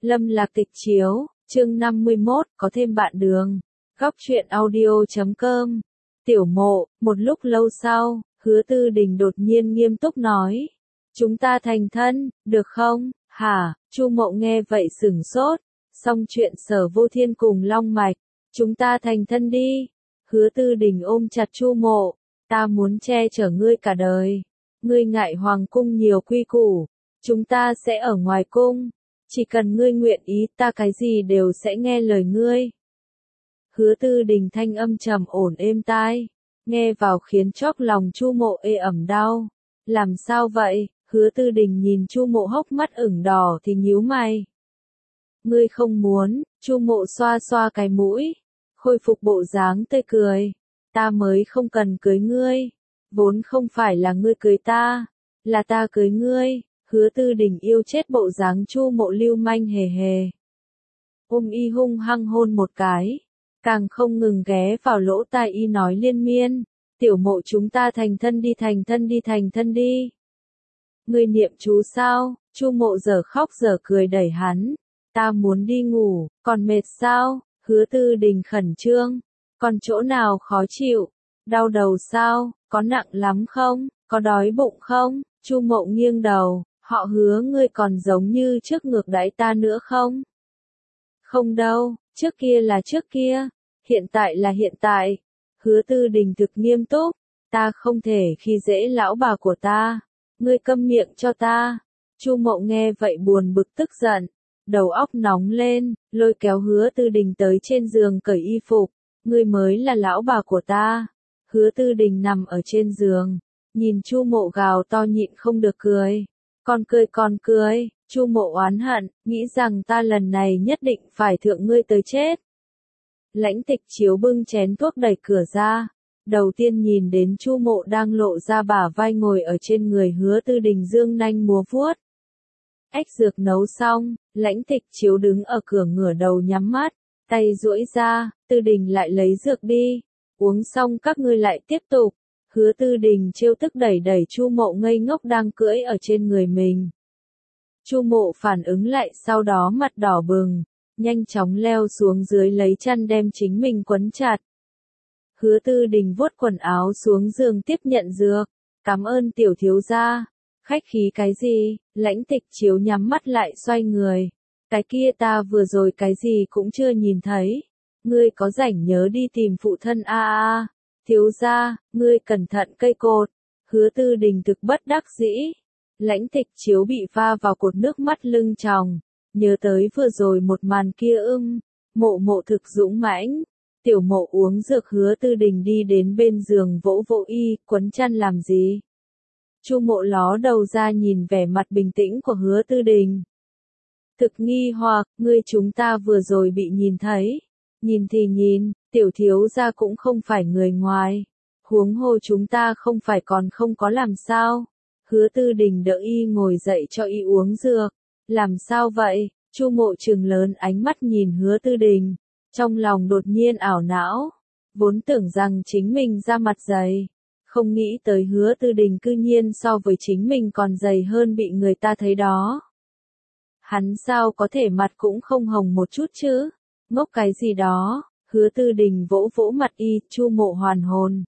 Lâm Lạc Tịch chiếu, chương 51, có thêm bạn đường. Góc truyện audio.com. Tiểu Mộ, một lúc lâu sau, Hứa Tư Đình đột nhiên nghiêm túc nói. Chúng ta thành thân, được không? Hả? Chu Mộ nghe vậy sửng sốt. Xong chuyện Sở Vô Thiên cùng Long Mạch. Chúng ta thành thân đi. Hứa Tư Đình ôm chặt Chu Mộ. Ta muốn che chở ngươi cả đời. Ngươi ngại hoàng cung nhiều quy củ. Chúng ta sẽ ở ngoài cung. Chỉ cần ngươi nguyện ý, ta cái gì đều sẽ nghe lời ngươi. Hứa Tư Đình thanh âm trầm ổn êm tai, nghe vào khiến chóp lòng Chu Mộ ê ẩm đau. Làm sao vậy? Hứa Tư Đình nhìn Chu Mộ hốc mắt ửng đỏ thì nhíu mày. Ngươi không muốn? Chu Mộ xoa xoa cái mũi, khôi phục bộ dáng tươi cười. Ta mới không cần cưới ngươi, vốn không phải là ngươi cưới ta, là ta cưới ngươi. Hứa Tư Đình yêu chết bộ dáng Chu Mộ lưu manh hề hề. Ôm y hung hăng hôn một cái, càng không ngừng ghé vào lỗ tai y nói liên miên. Tiểu Mộ chúng ta thành thân đi, thành thân đi, thành thân đi. Ngươi niệm chú sao? Chu Mộ giờ khóc giờ cười đẩy hắn. Ta muốn đi ngủ, còn mệt sao? Hứa Tư Đình khẩn trương. Còn chỗ nào khó chịu? Đau đầu sao? Có nặng lắm không? Có đói bụng không? Chu Mộ nghiêng đầu. Họ Hứa ngươi còn giống như trước ngược đãi ta nữa không? Không đâu, trước kia là trước kia, hiện tại là hiện tại. Hứa Tư Đình thực nghiêm túc, ta không thể khi dễ lão bà của ta, ngươi câm miệng cho ta. Chu Mộ nghe vậy buồn bực tức giận, đầu óc nóng lên, lôi kéo Hứa Tư Đình tới trên giường cởi y phục, ngươi mới là lão bà của ta. Hứa Tư Đình nằm ở trên giường, nhìn Chu Mộ gào to nhịn không được cười. Còn cười, Chu Mộ oán hận, nghĩ rằng ta lần này nhất định phải thượng ngươi tới chết. Lãnh Tịch chiếu bưng chén thuốc đẩy cửa ra, đầu tiên nhìn đến Chu Mộ đang lộ ra bả vai ngồi ở trên người Hứa Tư Đình dương nanh múa vuốt. Ếch dược nấu xong, Lãnh Tịch chiếu đứng ở cửa ngửa đầu nhắm mắt, tay duỗi ra, Tư Đình lại lấy dược đi, uống xong các ngươi lại tiếp tục. Hứa Tư Đình trêu tức đẩy đẩy Chu Mộ ngây ngốc đang cưỡi ở trên người mình. Chu Mộ phản ứng lại sau đó mặt đỏ bừng, nhanh chóng leo xuống dưới lấy chăn đem chính mình quấn chặt. Hứa Tư Đình vuốt quần áo xuống giường tiếp nhận dược, cảm ơn tiểu thiếu gia. Khách khí cái gì? Lãnh Tịch chiếu nhắm mắt lại xoay người. Cái kia ta vừa rồi cái gì cũng chưa nhìn thấy. Ngươi có rảnh nhớ đi tìm phụ thân a. Thiếu gia, ngươi cẩn thận cây cột. Hứa Tư Đình thực bất đắc dĩ. Lãnh Tịch chiếu bị va vào cột nước mắt lưng tròng. Nhớ tới vừa rồi một màn kia Mộ thực dũng mãnh. Tiểu Mộ uống dược. Hứa Tư Đình đi đến bên giường vỗ vỗ y, quấn chăn làm gì? Chu Mộ ló đầu ra nhìn vẻ mặt bình tĩnh của Hứa Tư Đình. Thực nghi hoặc, ngươi chúng ta vừa rồi bị nhìn thấy. Nhìn thì nhìn, tiểu thiếu gia cũng không phải người ngoài. Huống hồ chúng ta không phải còn không có làm sao. Hứa Tư Đình đỡ y ngồi dậy cho y uống dược. Làm sao vậy? Chu Mộ trừng lớn ánh mắt nhìn Hứa Tư Đình. Trong lòng đột nhiên ảo não. Vốn tưởng rằng chính mình da mặt dày. Không nghĩ tới Hứa Tư Đình cư nhiên so với chính mình còn dày hơn bị người ta thấy đó. Hắn sao có thể mặt cũng không hồng một chút chứ? Ngốc cái gì đó? Hứa Tư Đình vỗ vỗ mặt y, Chu Mộ hoàn hồn.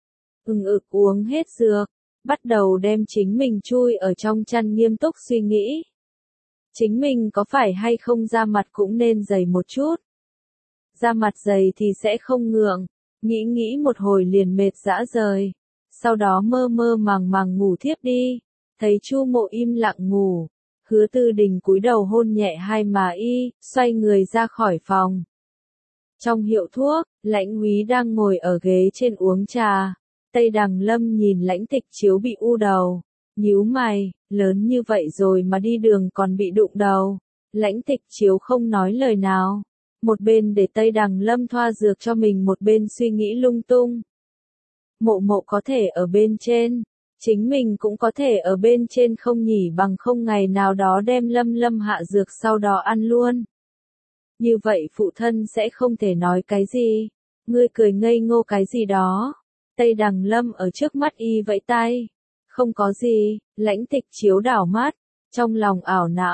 Uống hết dược, bắt đầu đem chính mình chui ở trong chăn nghiêm túc suy nghĩ. Chính mình có phải hay không da mặt cũng nên dày một chút. Da mặt dày thì sẽ không ngượng, nghĩ một hồi liền mệt rã rời. Sau đó mơ mơ màng ngủ thiếp đi. Thấy Chu Mộ im lặng ngủ, Hứa Tư Đình cúi đầu hôn nhẹ hai má y, xoay người ra khỏi phòng. Trong hiệu thuốc, Lãnh Úy đang ngồi ở ghế trên uống trà. Tây Đằng Lâm nhìn Lãnh Tịch chiếu bị u đầu, nhíu mày, lớn như vậy rồi mà đi đường còn bị đụng đầu. Lãnh Tịch chiếu không nói lời nào, một bên để Tây Đằng Lâm thoa dược cho mình, một bên suy nghĩ lung tung. Mộ có thể ở bên trên, chính mình cũng có thể ở bên trên không nhỉ, bằng không ngày nào đó đem Lâm hạ dược sau đó ăn luôn. Như vậy phụ thân sẽ không thể nói cái gì. Ngươi cười ngây ngô cái gì đó. Tây Đằng Lâm ở trước mắt y vẫy tay. Không có gì. Lãnh Tịch chiếu đảo mắt, trong lòng ảo não,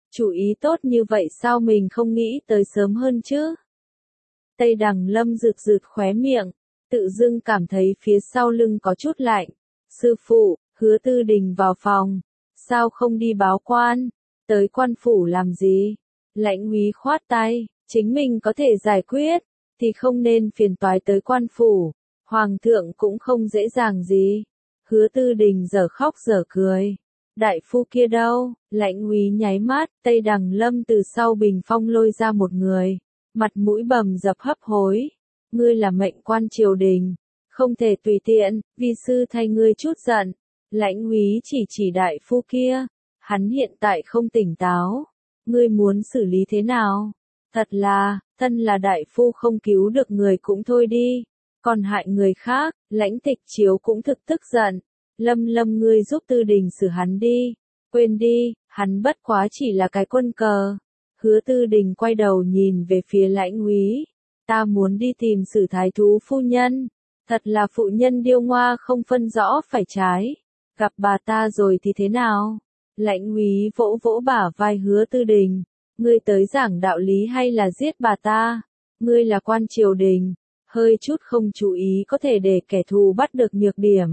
Chủ ý tốt như vậy sao mình không nghĩ tới sớm hơn chứ? Tây Đằng Lâm rực rực khóe miệng, tự dưng cảm thấy phía sau lưng có chút lạnh. Sư phụ, Hứa Tư Đình vào phòng. Sao không đi báo quan? Tới quan phủ làm gì? Lãnh úy khoát tay, chính mình có thể giải quyết, thì không nên phiền toái tới quan phủ. Hoàng thượng cũng không dễ dàng gì. Hứa Tư Đình giờ khóc giờ cười. Đại phu kia đâu? Lãnh úy nháy mắt, Tây Đằng Lâm từ sau bình phong lôi ra một người. Mặt mũi bầm dập hấp hối. Ngươi là mệnh quan triều đình. Không thể tùy tiện, vi sư thay ngươi chút giận. Lãnh úy chỉ đại phu kia. Hắn hiện tại không tỉnh táo. Ngươi muốn xử lý thế nào? Thật là, thân là đại phu không cứu được người cũng thôi đi. Còn hại người khác, Lãnh Tịch Chiếu cũng thực tức giận. Lâm ngươi giúp Tư Đình xử hắn đi. Quên đi, hắn bất quá chỉ là cái quân cờ. Hứa Tư Đình quay đầu nhìn về phía Lãnh úy. Ta muốn đi tìm Sử Thái Thú phu nhân. Thật là phụ nhân điêu ngoa không phân rõ phải trái. Gặp bà ta rồi thì thế nào? Lãnh úy vỗ vỗ bả vai Hứa Tư Đình. Ngươi tới giảng đạo lý hay là giết bà ta? Ngươi là quan triều đình. Hơi chút không chú ý có thể để kẻ thù bắt được nhược điểm.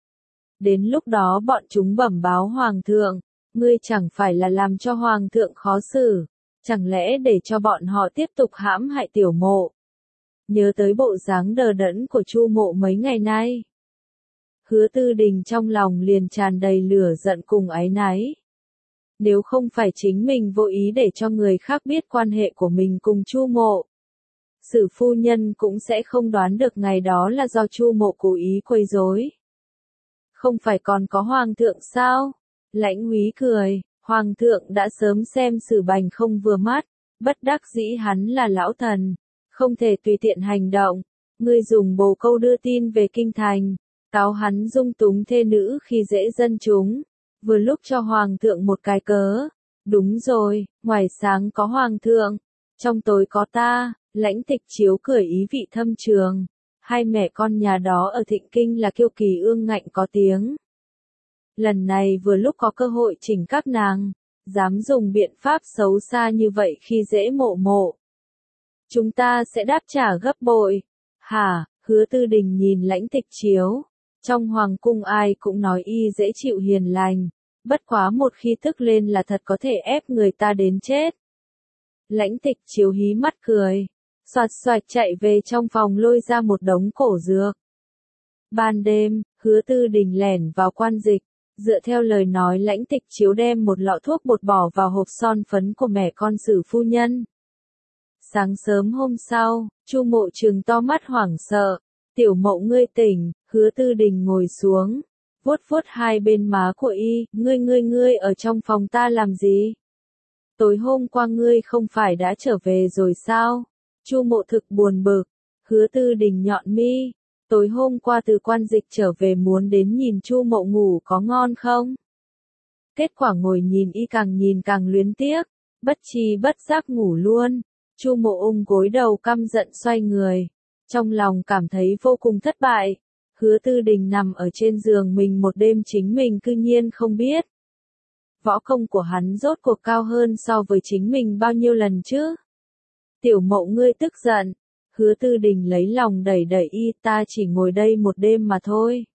Đến lúc đó bọn chúng bẩm báo hoàng thượng. Ngươi chẳng phải là làm cho hoàng thượng khó xử. Chẳng lẽ để cho bọn họ tiếp tục hãm hại tiểu mộ? Nhớ tới bộ dáng đờ đẫn của Chu Mộ mấy ngày nay. Hứa Tư Đình trong lòng liền tràn đầy lửa giận cùng áy náy. Nếu không phải chính mình vô ý để cho người khác biết quan hệ của mình cùng Chu Mộ, Sử phu nhân cũng sẽ không đoán được ngày đó là do Chu Mộ cố ý quấy rối. Không phải còn có hoàng thượng sao? Lãnh úy cười, hoàng thượng đã sớm xem Sử Bành không vừa mắt, bất đắc dĩ hắn là lão thần, không thể tùy tiện hành động. Ngươi dùng bồ câu đưa tin về kinh thành, cáo hắn dung túng thê nữ khi dễ dân chúng, vừa lúc cho hoàng thượng một cái cớ. Đúng rồi, ngoài sáng có hoàng thượng, trong tối có ta. Lãnh Tịch Chiếu cười ý vị thâm trường. Hai mẹ con nhà đó ở Thịnh Kinh là kiêu kỳ ương ngạnh có tiếng. Lần này vừa lúc có cơ hội chỉnh các nàng, dám dùng biện pháp xấu xa như vậy khi dễ Mộ Mộ. Chúng ta sẽ đáp trả gấp bội. Hả? Hứa Tư Đình nhìn Lãnh Tịch Chiếu. Trong hoàng cung ai cũng nói y dễ chịu hiền lành. Bất quá một khi tức lên là thật có thể ép người ta đến chết. Lãnh Tịch Chiếu hí mắt cười. Xoạt xoạt chạy về trong phòng lôi ra một đống cổ dược. Ban đêm, Hứa Tư Đình lẻn vào quan dịch. Dựa theo lời nói Lãnh Tịch Chiếu đem một lọ thuốc bột bỏ vào hộp son phấn của mẹ con Sử phu nhân. Sáng sớm hôm sau, Chu Mộ trừng to mắt hoảng sợ. Tiểu Mộ ngươi tỉnh. Hứa Tư Đình ngồi xuống, vuốt vuốt hai bên má của y. Ngươi ở trong phòng ta làm gì? Tối hôm qua ngươi không phải đã trở về rồi sao? Chu Mộ thực buồn bực. Hứa Tư Đình nhọn mi. Tối hôm qua từ quan dịch trở về muốn đến nhìn Chu Mộ ngủ có ngon không? Kết quả ngồi nhìn càng luyến tiếc. Bất tri bất giác ngủ luôn. Chu Mộ ôm gối đầu căm giận xoay người. Trong lòng cảm thấy vô cùng thất bại. Hứa Tư Đình nằm ở trên giường mình một đêm chính mình cư nhiên không biết. Võ công của hắn rốt cuộc cao hơn so với chính mình bao nhiêu lần chứ? Tiểu Mộ ngươi tức giận. Hứa Tư Đình lấy lòng đẩy y, ta chỉ ngồi đây một đêm mà thôi.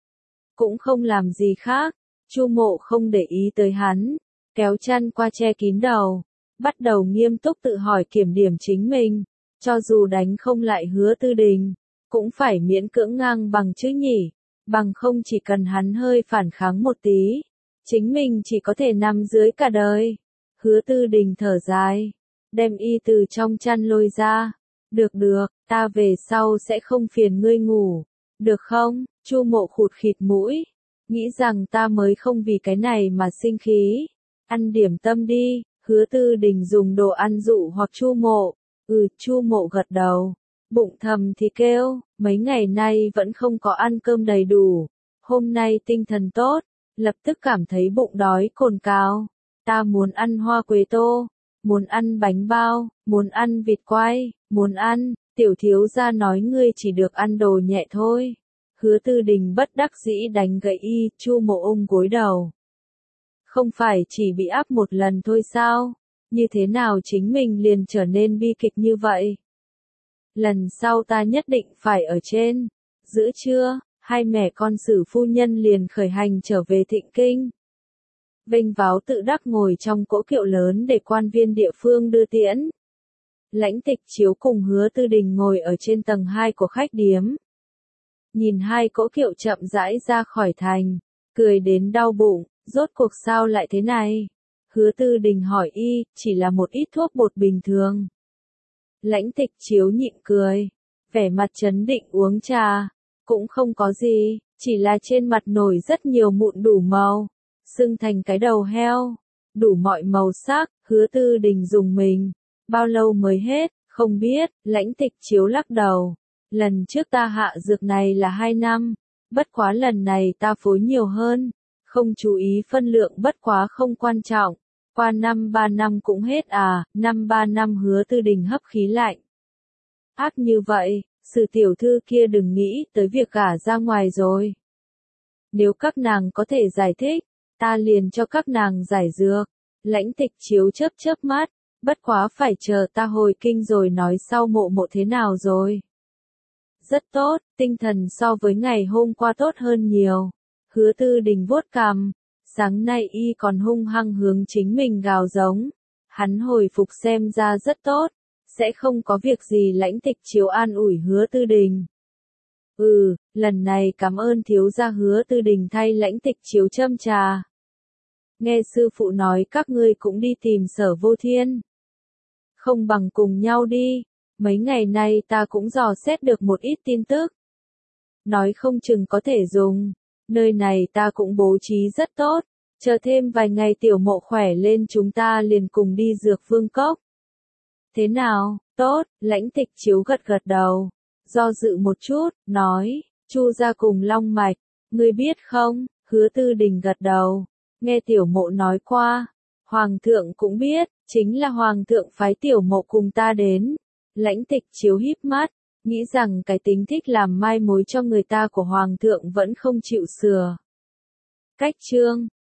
Cũng không làm gì khác. Chu Mộ không để ý tới hắn, kéo chăn qua che kín đầu, bắt đầu nghiêm túc tự hỏi kiểm điểm chính mình. Cho dù đánh không lại Hứa Tư Đình, cũng phải miễn cưỡng ngang bằng chứ nhỉ. Bằng không chỉ cần hắn hơi phản kháng một tí, chính mình chỉ có thể nằm dưới cả đời. Hứa Tư Đình thở dài, đem y từ trong chăn lôi ra. Được, ta về sau sẽ không phiền ngươi ngủ. Được không? Chu Mộ khụt khịt mũi. Nghĩ rằng ta mới không vì cái này mà sinh khí. Ăn điểm tâm đi. Hứa Tư Đình dùng đồ ăn dụ hoặc Chu Mộ. Chu Mộ gật đầu. Bụng thầm thì kêu, mấy ngày nay vẫn không có ăn cơm đầy đủ. Hôm nay tinh thần tốt, lập tức cảm thấy bụng đói cồn cào. Ta muốn ăn hoa quế tô, muốn ăn bánh bao, muốn ăn vịt quay, muốn ăn. Tiểu thiếu gia nói ngươi chỉ được ăn đồ nhẹ thôi. Hứa Tư Đình bất đắc dĩ đánh gãy y. Chu Mộ ôm gối đầu. Không phải chỉ bị áp một lần thôi sao? Như thế nào chính mình liền trở nên bi kịch như vậy? Lần sau ta nhất định phải ở trên. Giữa trưa, hai mẹ con Sử phu nhân liền khởi hành trở về Thịnh Kinh. Vênh váo tự đắc ngồi trong cỗ kiệu lớn để quan viên địa phương đưa tiễn. Lãnh Tịch Chiếu cùng Hứa Tư Đình ngồi ở trên tầng 2 của khách điếm. Nhìn hai cỗ kiệu chậm rãi ra khỏi thành, cười đến đau bụng, rốt cuộc sao lại thế này? Hứa Tư Đình hỏi y, chỉ là một ít thuốc bột bình thường. Lãnh Tịch Chiếu nhịn cười, vẻ mặt trấn định uống trà, cũng không có gì, chỉ là trên mặt nổi rất nhiều mụn đủ màu, sưng thành cái đầu heo, đủ mọi màu sắc. Hứa Tư Đình dùng mình, bao lâu mới hết, không biết. Lãnh Tịch Chiếu lắc đầu, lần trước ta hạ dược này là 2 năm, bất quá lần này ta phối nhiều hơn, không chú ý phân lượng bất quá không quan trọng. Qua 3 năm cũng hết à? 3 năm. Hứa Tư Đình hấp khí lạnh. Ác như vậy, Sử tiểu thư kia đừng nghĩ tới việc gả ra ngoài rồi. Nếu các nàng có thể giải thích, ta liền cho các nàng giải dược. Lãnh Tịch Chiếu chớp chớp mắt, bất quá phải chờ ta hồi kinh rồi nói sau. Mộ Mộ thế nào rồi? Rất tốt, tinh thần so với ngày hôm qua tốt hơn nhiều. Hứa Tư Đình vuốt cằm, sáng nay y còn hung hăng hướng chính mình gào giống. Hắn hồi phục xem ra rất tốt, sẽ không có việc gì. Lãnh Tịch Chiếu an ủi Hứa Tư Đình. Lần này cảm ơn thiếu gia. Hứa Tư Đình thay Lãnh Tịch Chiếu châm trà. Nghe sư phụ nói các ngươi cũng đi tìm Sở Vô Thiên. Không bằng cùng nhau đi, mấy ngày nay ta cũng dò xét được một ít tin tức. Nói không chừng có thể dùng, nơi này ta cũng bố trí rất tốt, chờ thêm vài ngày Tiểu Mộ khỏe lên chúng ta liền cùng đi Dược Vương Cốc. Thế nào? Tốt. Lãnh Tịch Chiếu gật gật đầu, do dự một chút, nói, Chu gia cùng Long Mạch, ngươi biết không? Hứa Tư Đình gật đầu, nghe Tiểu Mộ nói qua, Hoàng thượng cũng biết, chính là Hoàng thượng phái Tiểu Mộ cùng ta đến. Lãnh Tịch Chiếu híp mắt, nghĩ rằng cái tính thích làm mai mối cho người ta của Hoàng thượng vẫn không chịu sửa. Cách chương